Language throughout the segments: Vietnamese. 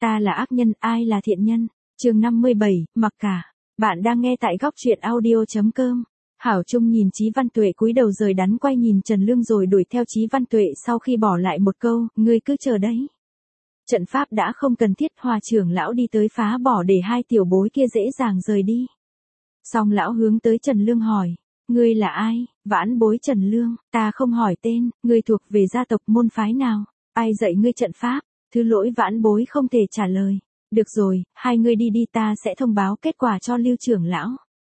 Ta là ác nhân, ai là thiện nhân? Chương 57, mặc cả. Bạn đang nghe tại góc truyện audio.com. Hảo Trung nhìn Chí Văn Tuệ cúi đầu rời đắn quay nhìn Trần Lương rồi đuổi theo Chí Văn Tuệ sau khi bỏ lại một câu, ngươi cứ chờ đấy. Trận pháp đã không cần thiết, Hòa trưởng lão đi tới phá bỏ để hai tiểu bối kia dễ dàng rời đi. Xong lão hướng tới Trần Lương hỏi, ngươi là ai? Vãn bối Trần Lương, ta không hỏi tên, ngươi thuộc về gia tộc môn phái nào? Ai dạy ngươi trận pháp? Thứ lỗi vãn bối không thể trả lời. Được rồi, hai ngươi đi đi, ta sẽ thông báo kết quả cho Lưu trưởng lão.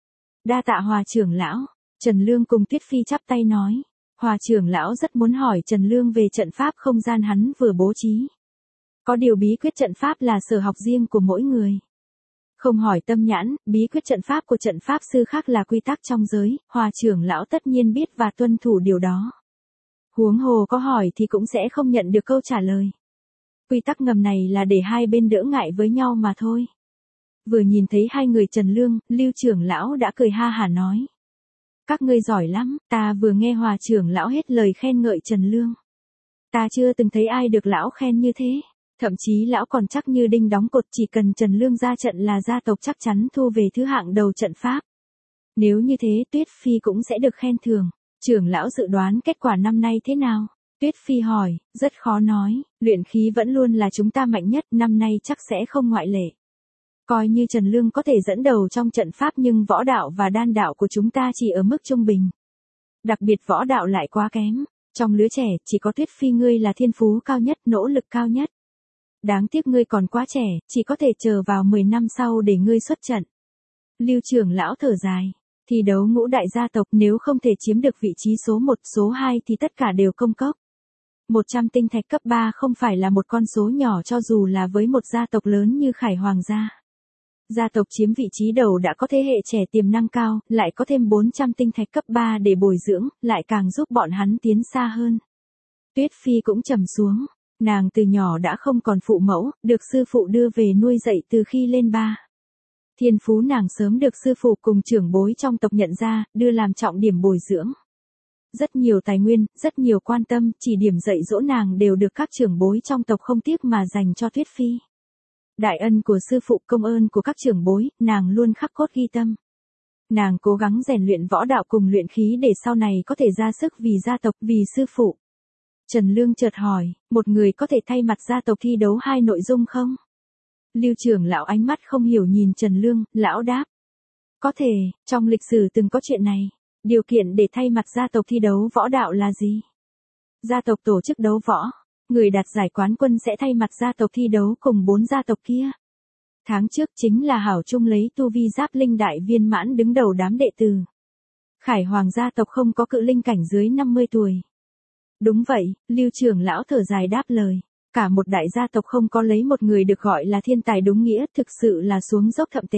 Đa tạ Hòa trưởng lão. Trần Lương cùng Tuyết Phi chắp tay nói. Hòa trưởng lão rất muốn hỏi Trần Lương về trận pháp không gian hắn vừa bố trí. Có điều bí quyết trận pháp là sở học riêng của mỗi người. Không hỏi tâm nhãn, bí quyết trận pháp của trận pháp sư khác là quy tắc trong giới, Hòa trưởng lão tất nhiên biết và tuân thủ điều đó. Huống hồ có hỏi thì cũng sẽ không nhận được câu trả lời. Quy tắc ngầm này là để hai bên đỡ ngại với nhau mà thôi. Vừa nhìn thấy hai người Trần Lương, Lưu trưởng lão đã cười ha hả nói. Các ngươi giỏi lắm, ta vừa nghe Hòa trưởng lão hết lời khen ngợi Trần Lương. Ta chưa từng thấy ai được lão khen như thế. Thậm chí lão còn chắc như đinh đóng cột, chỉ cần Trần Lương ra trận là gia tộc chắc chắn thu về thứ hạng đầu trận pháp. Nếu như thế Tuyết Phi cũng sẽ được khen thưởng. Trưởng lão dự đoán kết quả năm nay thế nào? Tuyết Phi hỏi, rất khó nói, luyện khí vẫn luôn là chúng ta mạnh nhất, năm nay chắc sẽ không ngoại lệ. Coi như Trần Lương có thể dẫn đầu trong trận pháp nhưng võ đạo và đan đạo của chúng ta chỉ ở mức trung bình. Đặc biệt võ đạo lại quá kém. Trong lứa trẻ chỉ có Tuyết Phi ngươi là thiên phú cao nhất, nỗ lực cao nhất. Đáng tiếc ngươi còn quá trẻ, chỉ có thể chờ vào 10 năm sau để ngươi xuất trận. Lưu trưởng lão thở dài. Thi đấu ngũ đại gia tộc nếu không thể chiếm được vị trí số 1, số 2 thì tất cả đều công cốc. 100 tinh thạch cấp 3 không phải là một con số nhỏ cho dù là với một gia tộc lớn như Khải Hoàng gia. Gia tộc chiếm vị trí đầu đã có thế hệ trẻ tiềm năng cao, lại có thêm 400 tinh thạch cấp 3 để bồi dưỡng, lại càng giúp bọn hắn tiến xa hơn. Tuyết Phi cũng trầm xuống. Nàng từ nhỏ đã không còn phụ mẫu, được sư phụ đưa về nuôi dạy từ khi lên 3. Thiên phú nàng sớm được sư phụ cùng trưởng bối trong tộc nhận ra, đưa làm trọng điểm bồi dưỡng. Rất nhiều tài nguyên, rất nhiều quan tâm, chỉ điểm dạy dỗ nàng đều được các trưởng bối trong tộc không tiếc mà dành cho Tuyết Phi. Đại ân của sư phụ, công ơn của các trưởng bối, nàng luôn khắc cốt ghi tâm. Nàng cố gắng rèn luyện võ đạo cùng luyện khí để sau này có thể ra sức vì gia tộc, vì sư phụ. Trần Lương chợt hỏi, một người có thể thay mặt gia tộc thi đấu hai nội dung không? Lưu trưởng lão ánh mắt không hiểu nhìn Trần Lương, lão đáp. Có thể, trong lịch sử từng có chuyện này. Điều kiện để thay mặt gia tộc thi đấu võ đạo là gì? Gia tộc tổ chức đấu võ. Người đạt giải quán quân sẽ thay mặt gia tộc thi đấu cùng 4 gia tộc kia. Tháng trước chính là Hảo Trung lấy tu vi giáp linh đại viên mãn đứng đầu đám đệ tử. Khải Hoàng gia tộc không có cự linh cảnh dưới 50 tuổi. Đúng vậy, Lưu trưởng lão thở dài đáp lời. Cả một đại gia tộc không có lấy một người được gọi là thiên tài đúng nghĩa, thực sự là xuống dốc thậm tệ.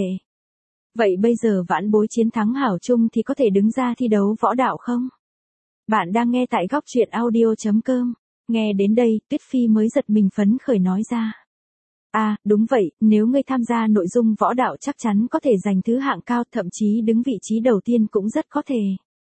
Vậy bây giờ vãn bối chiến thắng Hảo Trung thì có thể đứng ra thi đấu võ đạo không? Bạn đang nghe tại góc truyện audio.com. Nghe đến đây, Tuyết Phi mới giật mình phấn khởi nói ra. À, đúng vậy, nếu ngươi tham gia nội dung võ đạo chắc chắn có thể giành thứ hạng cao, thậm chí đứng vị trí đầu tiên cũng rất có thể.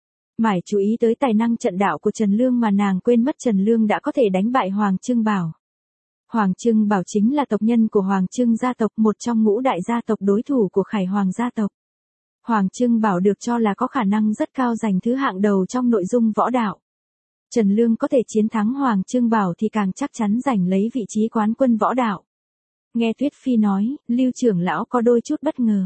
Mải chú ý tới tài năng trận đạo của Trần Lương mà nàng quên mất Trần Lương đã có thể đánh bại Hoàng Trưng Bảo. Hoàng Trưng Bảo chính là tộc nhân của Hoàng Trưng gia tộc, một trong ngũ đại gia tộc đối thủ của Khải Hoàng gia tộc. Hoàng Trưng Bảo được cho là có khả năng rất cao giành thứ hạng đầu trong nội dung võ đạo. Trần Lương có thể chiến thắng Hoàng Trưng Bảo thì càng chắc chắn giành lấy vị trí quán quân võ đạo. Nghe Tuyết Phi nói, Lưu trưởng lão có đôi chút bất ngờ.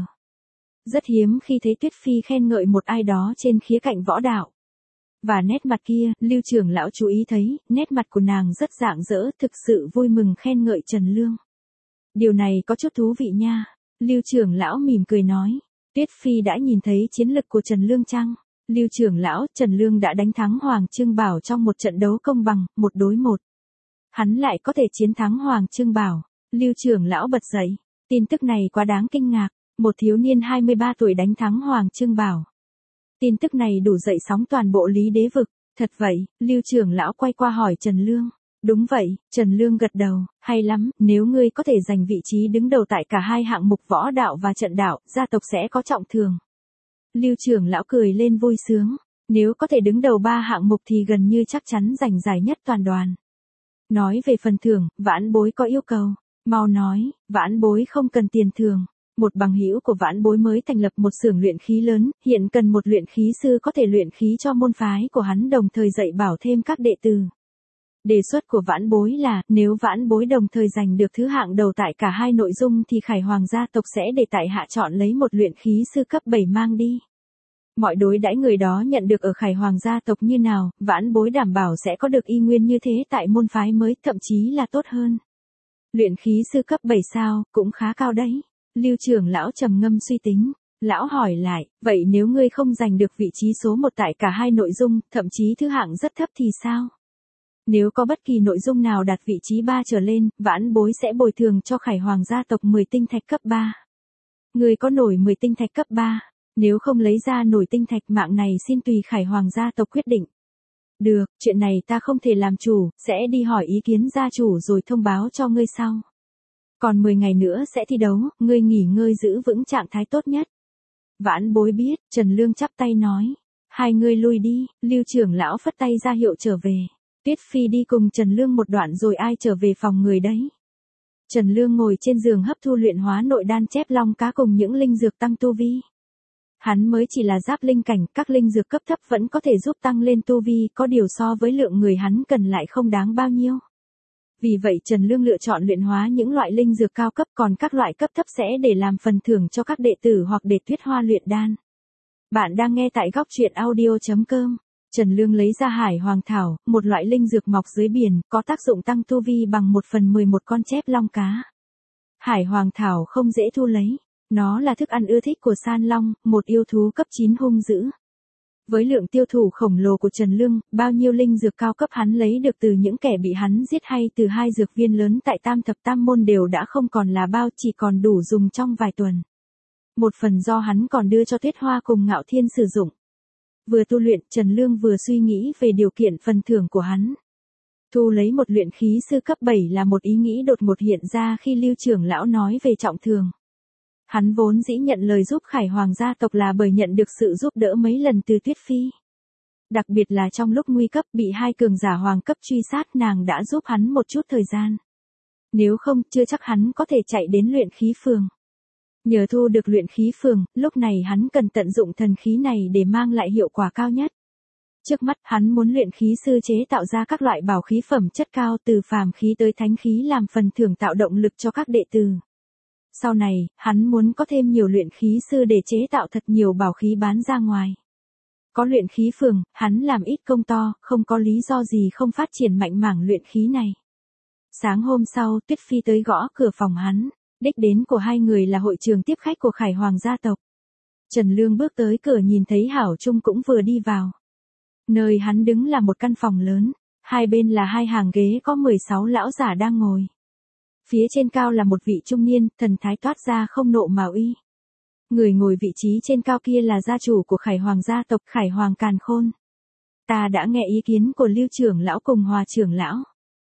Rất hiếm khi thấy Tuyết Phi khen ngợi một ai đó trên khía cạnh võ đạo. Và nét mặt kia, Lưu trưởng lão chú ý thấy, nét mặt của nàng rất rạng rỡ, thực sự vui mừng khen ngợi Trần Lương. Điều này có chút thú vị nha. Lưu trưởng lão mỉm cười nói. Tuyết Phi đã nhìn thấy chiến lực của Trần Lương chăng? Lưu trưởng lão, Trần Lương đã đánh thắng Hoàng Trưng Bảo trong một trận đấu công bằng, 1 đối 1. Hắn lại có thể chiến thắng Hoàng Trưng Bảo. Lưu trưởng lão bật dậy. Tin tức này quá đáng kinh ngạc. Một thiếu niên 23 tuổi đánh thắng Hoàng Trưng Bảo. Tin tức này đủ dậy sóng toàn bộ Lý Đế vực. Thật vậy, Lưu trưởng lão quay qua hỏi Trần Lương. Đúng vậy, Trần Lương gật đầu, hay lắm, nếu ngươi có thể giành vị trí đứng đầu tại cả hai hạng mục võ đạo và trận đạo, gia tộc sẽ có trọng thưởng. Lưu trưởng lão cười lên vui sướng, nếu có thể đứng đầu 3 hạng mục thì gần như chắc chắn giành giải nhất toàn đoàn. Nói về phần thưởng, vãn bối có yêu cầu. Mau nói, Vãn Bối không cần tiền thường. Một bằng hữu của Vãn Bối mới thành lập một xưởng luyện khí lớn, hiện cần một luyện khí sư có thể luyện khí cho môn phái của hắn đồng thời dạy bảo thêm các đệ tử. Đề xuất của Vãn Bối là, nếu Vãn Bối đồng thời giành được thứ hạng đầu tại cả hai nội dung thì Khải Hoàng gia tộc sẽ để tại hạ chọn lấy một luyện khí sư cấp 7 mang đi. Mọi đối đãi người đó nhận được ở Khải Hoàng gia tộc như nào, Vãn Bối đảm bảo sẽ có được y nguyên như thế tại môn phái mới, thậm chí là tốt hơn. Luyện khí sư cấp 7 sao, cũng khá cao đấy. Lưu trưởng lão trầm ngâm suy tính. Lão hỏi lại, vậy nếu ngươi không giành được vị trí số 1 tại cả hai nội dung, thậm chí thứ hạng rất thấp thì sao? Nếu có bất kỳ nội dung nào đạt vị trí 3 trở lên, Vãn Bối sẽ bồi thường cho Khải Hoàng gia tộc 10 tinh thạch cấp 3. Ngươi có nổi 10 tinh thạch cấp 3? Nếu không lấy ra nổi tinh thạch mạng này xin tùy Khải Hoàng gia tộc quyết định. Được, chuyện này ta không thể làm chủ, sẽ đi hỏi ý kiến gia chủ rồi thông báo cho ngươi sau. Còn 10 ngày nữa sẽ thi đấu, ngươi nghỉ ngơi giữ vững trạng thái tốt nhất. Vãn Bối biết, Trần Lương chắp tay nói. Hai ngươi lui đi, Lưu trưởng lão phất tay ra hiệu trở về. Tuyết Phi đi cùng Trần Lương một đoạn rồi ai trở về phòng người đấy. Trần Lương ngồi trên giường hấp thu luyện hóa nội đan chép long cá cùng những linh dược tăng tu vi. Hắn mới chỉ là giáp linh cảnh, các linh dược cấp thấp vẫn có thể giúp tăng lên tu vi, có điều so với lượng người hắn cần lại không đáng bao nhiêu. Vì vậy Trần Lương lựa chọn luyện hóa những loại linh dược cao cấp, còn các loại cấp thấp sẽ để làm phần thưởng cho các đệ tử hoặc để Tuyết Hoa luyện đan. Bạn đang nghe tại góc truyện audio.com. Trần Lương lấy ra Hải Hoàng Thảo, một loại linh dược mọc dưới biển, có tác dụng tăng tu vi bằng 1/11 con chép long cá. Hải Hoàng Thảo không dễ thu lấy. Nó là thức ăn ưa thích của San Long, một yêu thú cấp 9 hung dữ. Với lượng tiêu thụ khổng lồ của Trần Lương, bao nhiêu linh dược cao cấp hắn lấy được từ những kẻ bị hắn giết hay từ 2 dược viên lớn tại Tam Thập Tam Môn đều đã không còn là bao, chỉ còn đủ dùng trong vài tuần. Một phần do hắn còn đưa cho Tuyết Hoa cùng Ngạo Thiên sử dụng. Vừa tu luyện, Trần Lương vừa suy nghĩ về điều kiện phần thưởng của hắn. Thu lấy một luyện khí sư cấp 7 là một ý nghĩ đột ngột hiện ra khi Lưu trưởng lão nói về trọng thưởng. Hắn vốn dĩ nhận lời giúp Khải Hoàng gia tộc là bởi nhận được sự giúp đỡ mấy lần từ Tuyết Phi. Đặc biệt là trong lúc nguy cấp bị 2 cường giả hoàng cấp truy sát, nàng đã giúp hắn một chút thời gian. Nếu không, chưa chắc hắn có thể chạy đến luyện khí phường. Nhờ thu được luyện khí phường, lúc này hắn cần tận dụng thần khí này để mang lại hiệu quả cao nhất. Trước mắt, hắn muốn luyện khí sư chế tạo ra các loại bảo khí phẩm chất cao từ phàm khí tới thánh khí làm phần thưởng tạo động lực cho các đệ tử. Sau này, hắn muốn có thêm nhiều luyện khí sư để chế tạo thật nhiều bảo khí bán ra ngoài. Có luyện khí phường, hắn làm ít công to, không có lý do gì không phát triển mạnh mảng luyện khí này. Sáng hôm sau, Tuyết Phi tới gõ cửa phòng hắn. Đích đến của hai người là hội trường tiếp khách của Khải Hoàng gia tộc. Trần Lương bước tới cửa nhìn thấy Hảo Trung cũng vừa đi vào. Nơi hắn đứng là một căn phòng lớn, hai bên là 2 hàng ghế có 16 lão giả đang ngồi. Phía trên cao là một vị trung niên, thần thái toát ra không nộ mà uy. Người ngồi vị trí trên cao kia là gia chủ của Khải Hoàng gia tộc, Khải Hoàng Càn Khôn. Ta đã nghe ý kiến của Lưu trưởng lão cùng Hòa trưởng lão.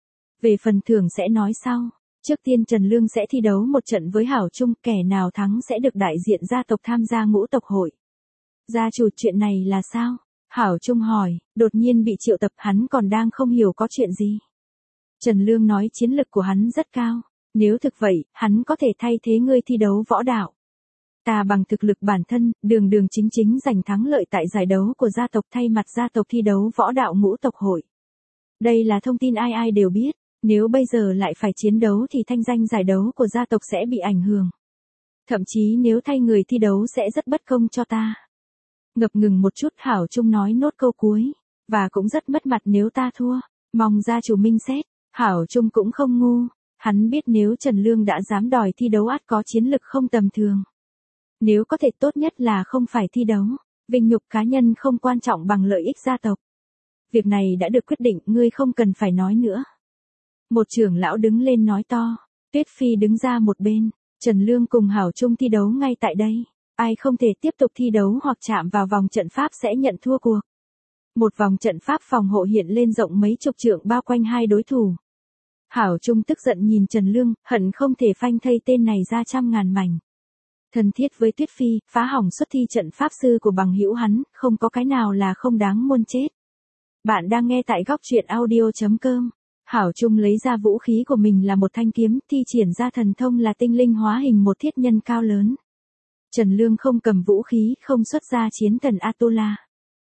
Về phần thưởng sẽ nói sau. Trước tiên Trần Lương sẽ thi đấu một trận với Hảo Trung, kẻ nào thắng sẽ được đại diện gia tộc tham gia ngũ tộc hội. Gia chủ, chuyện này là sao? Hảo Trung hỏi, đột nhiên bị triệu tập, hắn còn đang không hiểu có chuyện gì. Trần Lương nói chiến lực của hắn rất cao. Nếu thực vậy, hắn có thể thay thế ngươi thi đấu võ đạo. Ta bằng thực lực bản thân, đường đường chính chính giành thắng lợi tại giải đấu của gia tộc thay mặt gia tộc thi đấu võ đạo ngũ tộc hội. Đây là thông tin ai ai đều biết. Nếu bây giờ lại phải chiến đấu thì thanh danh giải đấu của gia tộc sẽ bị ảnh hưởng. Thậm chí nếu thay người thi đấu sẽ rất bất công cho ta. Ngập ngừng một chút, Hảo Trung nói nốt câu cuối. Và cũng rất mất mặt nếu ta thua. Mong gia chủ minh xét. Hảo Trung cũng không ngu. Hắn biết nếu Trần Lương đã dám đòi thi đấu ắt có chiến lực không tầm thường. Nếu có thể tốt nhất là không phải thi đấu. Vinh nhục cá nhân không quan trọng bằng lợi ích gia tộc. Việc này đã được quyết định, ngươi không cần phải nói nữa. Một trưởng lão đứng lên nói to. Tuyết Phi đứng ra một bên. Trần Lương cùng Hảo Trung thi đấu ngay tại đây. Ai không thể tiếp tục thi đấu hoặc chạm vào vòng trận pháp sẽ nhận thua cuộc. Một vòng trận pháp phòng hộ hiện lên rộng mấy chục trượng bao quanh hai đối thủ. Hảo Trung tức giận nhìn Trần Lương, hận không thể phanh thây tên này ra trăm ngàn mảnh. Thân thiết với Tuyết Phi, phá hỏng xuất thi trận pháp sư của bằng hữu hắn, không có cái nào là không đáng muôn chết. Bạn đang nghe tại góc truyện audio.com. Hảo Trung lấy ra vũ khí của mình là một thanh kiếm, thi triển ra thần thông là tinh linh hóa hình một thiết nhân cao lớn. Trần Lương không cầm vũ khí, không xuất ra chiến thần Atula.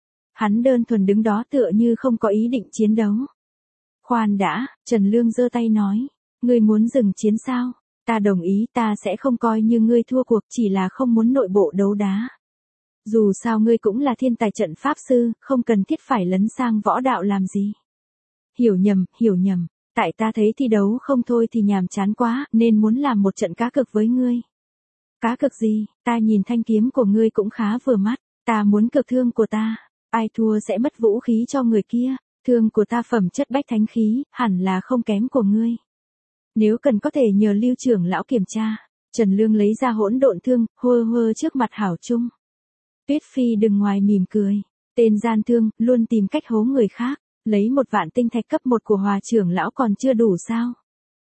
Hắn đơn thuần đứng đó tựa như không có ý định chiến đấu. Khoan đã, Trần Lương giơ tay nói. Ngươi muốn dừng chiến sao? Ta đồng ý, ta sẽ không coi như ngươi thua cuộc, chỉ là không muốn nội bộ đấu đá. Dù sao ngươi cũng là thiên tài trận pháp sư, không cần thiết phải lấn sang võ đạo làm gì. Hiểu nhầm, tại ta thấy thi đấu không thôi thì nhàm chán quá, nên muốn làm một trận cá cược với ngươi. Cá cược gì? Ta nhìn thanh kiếm của ngươi cũng khá vừa mắt, ta muốn cược thương của ta, ai thua sẽ mất vũ khí cho người kia, thương của ta phẩm chất bách thánh khí, hẳn là không kém của ngươi. Nếu cần có thể nhờ Lưu trưởng lão kiểm tra. Trần Lương lấy ra hỗn độn thương, hơ trước mặt Hảo Trung. Tuyết Phi đừng ngoài mỉm cười, tên gian thương, luôn tìm cách hố người khác, lấy 1 vạn tinh thạch cấp 1 của Hòa trưởng lão còn chưa đủ sao?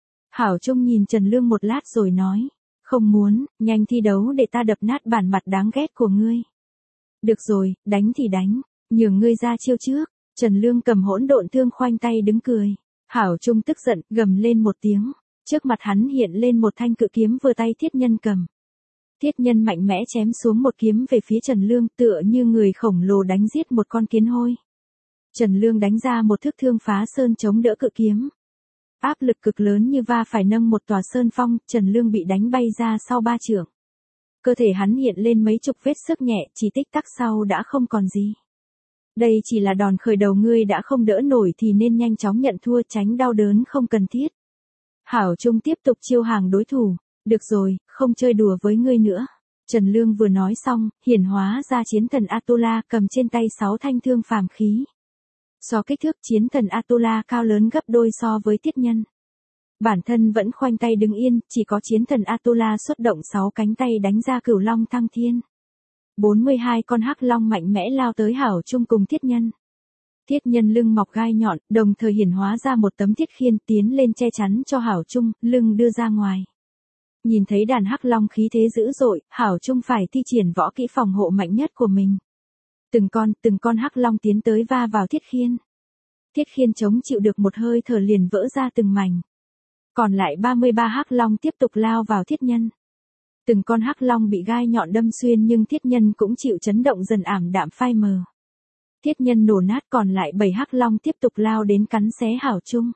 Hảo Trung nhìn Trần Lương một lát rồi nói, không muốn, nhanh thi đấu để ta đập nát bản mặt đáng ghét của ngươi. Được rồi, đánh thì đánh, nhường ngươi ra chiêu trước. Trần Lương cầm hỗn độn thương khoanh tay đứng cười. Hảo Trung tức giận, gầm lên một tiếng. Trước mặt hắn hiện lên một thanh cự kiếm vừa tay thiết nhân cầm. Thiết nhân mạnh mẽ chém xuống một kiếm về phía Trần Lương tựa như người khổng lồ đánh giết một con kiến hôi. Trần Lương đánh ra một thức thương phá sơn chống đỡ cự kiếm. Áp lực cực lớn như va phải nâng một tòa sơn phong, Trần Lương bị đánh bay ra sau 3 trượng. Cơ thể hắn hiện lên mấy chục vết xước nhẹ, chỉ tích tắc sau đã không còn gì. Đây chỉ là đòn khởi đầu, ngươi đã không đỡ nổi thì nên nhanh chóng nhận thua, tránh đau đớn không cần thiết. Hảo Trung tiếp tục chiêu hàng đối thủ. Được rồi, không chơi đùa với ngươi nữa. Trần Lương vừa nói xong, hiển hóa ra chiến thần Atula cầm trên tay 6 thanh thương phàm khí. So kích thước chiến thần Atula cao lớn gấp đôi so với thiết nhân. Bản thân vẫn khoanh tay đứng yên, chỉ có chiến thần Atula xuất động 6 cánh tay đánh ra cửu long thăng thiên. 42 con hắc long mạnh mẽ lao tới Hảo Trung cùng thiết nhân. Thiết nhân lưng mọc gai nhọn, đồng thời hiển hóa ra một tấm thiết khiên tiến lên che chắn cho Hảo Trung, lưng đưa ra ngoài. Nhìn thấy đàn hắc long khí thế dữ dội, Hảo Trung phải thi triển võ kỹ phòng hộ mạnh nhất của mình. Từng con hắc long tiến tới va vào thiết khiên. Thiết khiên chống chịu được một hơi thở liền vỡ ra từng mảnh. Còn lại 33 hắc long tiếp tục lao vào thiết nhân. Từng con hắc long bị gai nhọn đâm xuyên nhưng thiết nhân cũng chịu chấn động dần ảm đạm phai mờ. Thiết nhân nổ nát, còn lại 7 hắc long tiếp tục lao đến cắn xé Hảo Trung.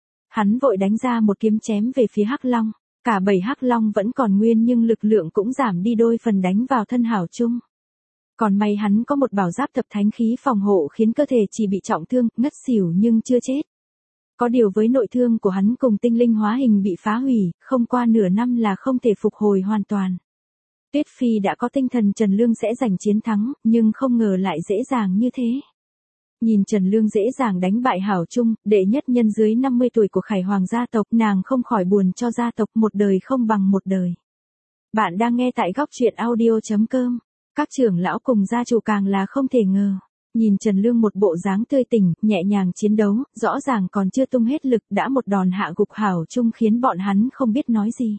Hắn vội đánh ra một kiếm chém về phía hắc long. Cả 7 hắc long vẫn còn nguyên nhưng lực lượng cũng giảm đi đôi phần đánh vào thân Hảo Trung. Còn may hắn có một bảo giáp thập thánh khí phòng hộ khiến cơ thể chỉ bị trọng thương, ngất xỉu nhưng chưa chết. Có điều với nội thương của hắn cùng tinh linh hóa hình bị phá hủy, không qua nửa năm là không thể phục hồi hoàn toàn. Tuyết Phi đã có tinh thần Trần Lương sẽ giành chiến thắng, nhưng không ngờ lại dễ dàng như thế. Nhìn Trần Lương dễ dàng đánh bại Hảo Trung, đệ nhất nhân dưới 50 tuổi của Khải Hoàng gia tộc, nàng không khỏi buồn cho gia tộc, một đời không bằng một đời. Bạn đang nghe tại góc truyện audio.com. Các trưởng lão cùng gia chủ càng là không thể ngờ. Nhìn Trần Lương một bộ dáng tươi tỉnh, nhẹ nhàng chiến đấu, rõ ràng còn chưa tung hết lực đã một đòn hạ gục Hảo Trung khiến bọn hắn không biết nói gì.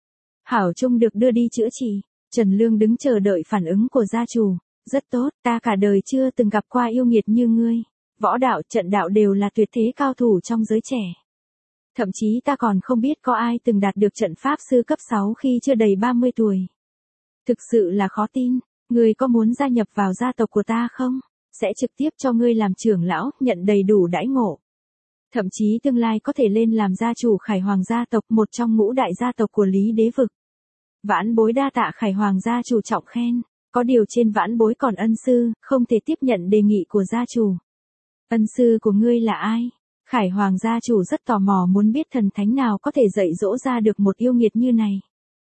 Hảo Trung được đưa đi chữa trị, Trần Lương đứng chờ đợi phản ứng của gia chủ. Rất tốt, ta cả đời chưa từng gặp qua yêu nghiệt như ngươi. Võ đạo, trận đạo đều là tuyệt thế cao thủ trong giới trẻ. Thậm chí ta còn không biết có ai từng đạt được trận pháp sư cấp 6 khi chưa đầy 30 tuổi. Thực sự là khó tin, ngươi có muốn gia nhập vào gia tộc của ta không? Sẽ trực tiếp cho ngươi làm trưởng lão, nhận đầy đủ đãi ngộ. Thậm chí tương lai có thể lên làm gia chủ Khải Hoàng gia tộc, một trong ngũ đại gia tộc của Lý Đế vực. Vãn bối đa tạ Khải Hoàng gia chủ trọng khen. Có điều trên vãn bối còn ân sư, không thể tiếp nhận đề nghị của gia chủ. Ân sư của ngươi là ai? Khải Hoàng gia chủ rất tò mò muốn biết thần thánh nào có thể dạy dỗ ra được một yêu nghiệt như này.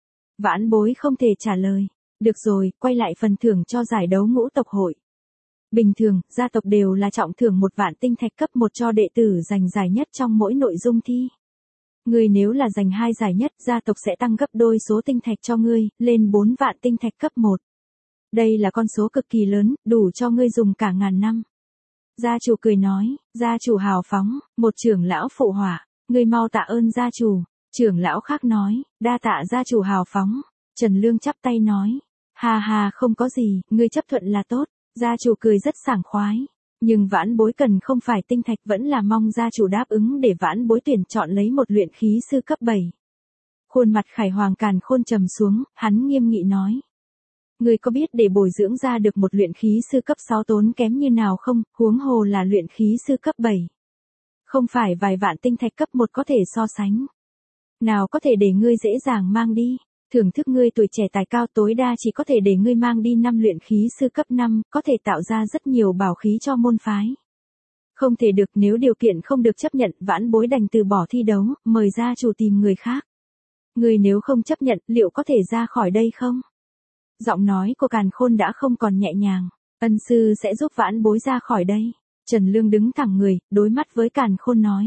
Vãn bối không thể trả lời. Được rồi, quay lại phần thưởng cho giải đấu ngũ tộc hội. Bình thường, gia tộc đều là trọng thưởng 1 vạn tinh thạch cấp 1 cho đệ tử giành giải nhất trong mỗi nội dung thi. Ngươi nếu là giành 2 giải nhất, gia tộc sẽ tăng gấp đôi số tinh thạch cho ngươi, lên 4 vạn tinh thạch cấp 1. Đây là con số cực kỳ lớn, đủ cho ngươi dùng cả ngàn năm. Gia chủ cười nói, gia chủ hào phóng, một trưởng lão phụ họa, ngươi mau tạ ơn gia chủ. Trưởng lão khác nói, đa tạ gia chủ hào phóng. Trần Lương chắp tay nói, ha ha không có gì, ngươi chấp thuận là tốt. Gia chủ cười rất sảng khoái. Nhưng vãn bối cần không phải tinh thạch, vẫn là mong gia chủ đáp ứng để vãn bối tuyển chọn lấy một luyện khí sư cấp 7. Khuôn mặt Khải Hoàng Càn Khôn trầm xuống, hắn nghiêm nghị nói. Ngươi có biết để bồi dưỡng ra được một luyện khí sư cấp 6 tốn kém như nào không, huống hồ là luyện khí sư cấp 7. Không phải vài vạn tinh thạch cấp 1 có thể so sánh. Nào có thể để ngươi dễ dàng mang đi, thưởng thức ngươi tuổi trẻ tài cao, tối đa chỉ có thể để ngươi mang đi 5 luyện khí sư cấp 5, có thể tạo ra rất nhiều bảo khí cho môn phái. Không thể được, nếu điều kiện không được chấp nhận, vãn bối đành từ bỏ thi đấu, mời gia chủ tìm người khác. Ngươi nếu không chấp nhận, liệu có thể ra khỏi đây không? Giọng nói của Càn Khôn đã không còn nhẹ nhàng. Ân sư sẽ giúp vãn bối ra khỏi đây. Trần Lương đứng thẳng người, đối mắt với Càn Khôn nói.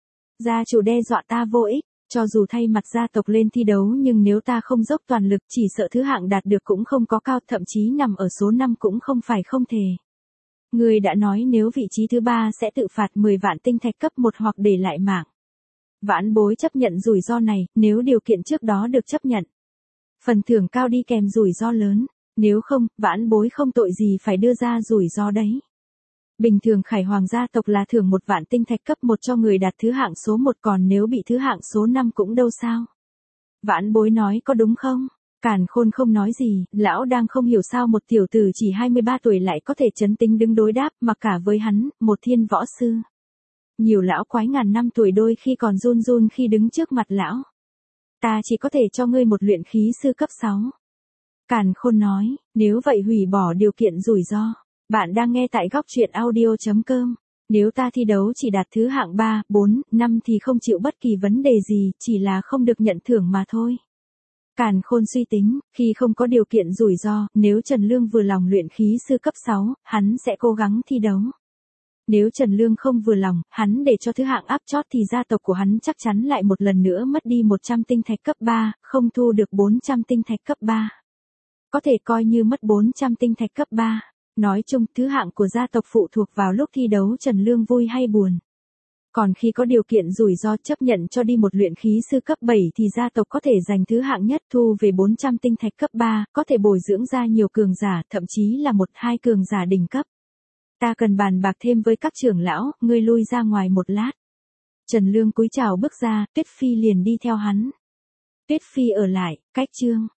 Gia chủ đe dọa ta vô ích, cho dù thay mặt gia tộc lên thi đấu, nhưng nếu ta không dốc toàn lực, chỉ sợ thứ hạng đạt được cũng không có cao, thậm chí nằm ở số 5 cũng không phải không thể. Người đã nói nếu vị trí thứ 3 sẽ tự phạt 10 vạn tinh thạch cấp 1 hoặc để lại mạng. Vãn bối chấp nhận rủi ro này, nếu điều kiện trước đó được chấp nhận. Phần thưởng cao đi kèm rủi ro lớn, nếu không, vãn bối không tội gì phải đưa ra rủi ro đấy. Bình thường Khải Hoàng gia tộc là thưởng 1 vạn tinh thạch cấp 1 cho người đạt thứ hạng số 1, còn nếu bị thứ hạng số 5 cũng đâu sao. Vãn bối nói có đúng không? Càn Khôn không nói gì, lão đang không hiểu sao một tiểu tử chỉ 23 tuổi lại có thể trấn tĩnh đứng đối đáp, mặc cả với hắn, một thiên võ sư. Nhiều lão quái ngàn năm tuổi đôi khi còn run run khi đứng trước mặt lão. Ta chỉ có thể cho ngươi một luyện khí sư cấp 6. Càn Khôn nói, nếu vậy hủy bỏ điều kiện rủi ro. Bạn đang nghe tại góc truyện audio.com. Nếu ta thi đấu chỉ đạt thứ hạng 3, 4, 5 thì không chịu bất kỳ vấn đề gì, chỉ là không được nhận thưởng mà thôi. Càn Khôn suy tính, khi không có điều kiện rủi ro, nếu Trần Lương vừa lòng luyện khí sư cấp 6, hắn sẽ cố gắng thi đấu. Nếu Trần Lương không vừa lòng, hắn để cho thứ hạng áp chót thì gia tộc của hắn chắc chắn lại một lần nữa mất đi 100 tinh thạch cấp 3, không thu được 400 tinh thạch cấp 3. Có thể coi như mất 400 tinh thạch cấp 3. Nói chung, thứ hạng của gia tộc phụ thuộc vào lúc thi đấu Trần Lương vui hay buồn. Còn khi có điều kiện rủi ro chấp nhận cho đi một luyện khí sư cấp 7 thì gia tộc có thể giành thứ hạng nhất, thu về 400 tinh thạch cấp 3, có thể bồi dưỡng ra nhiều cường giả, thậm chí là 1-2 cường giả đỉnh cấp. Ta cần bàn bạc thêm với các trưởng lão, ngươi lui ra ngoài một lát. Trần Lương cúi chào bước ra, Tuyết Phi liền đi theo hắn. Tuyết Phi ở lại, cách chương.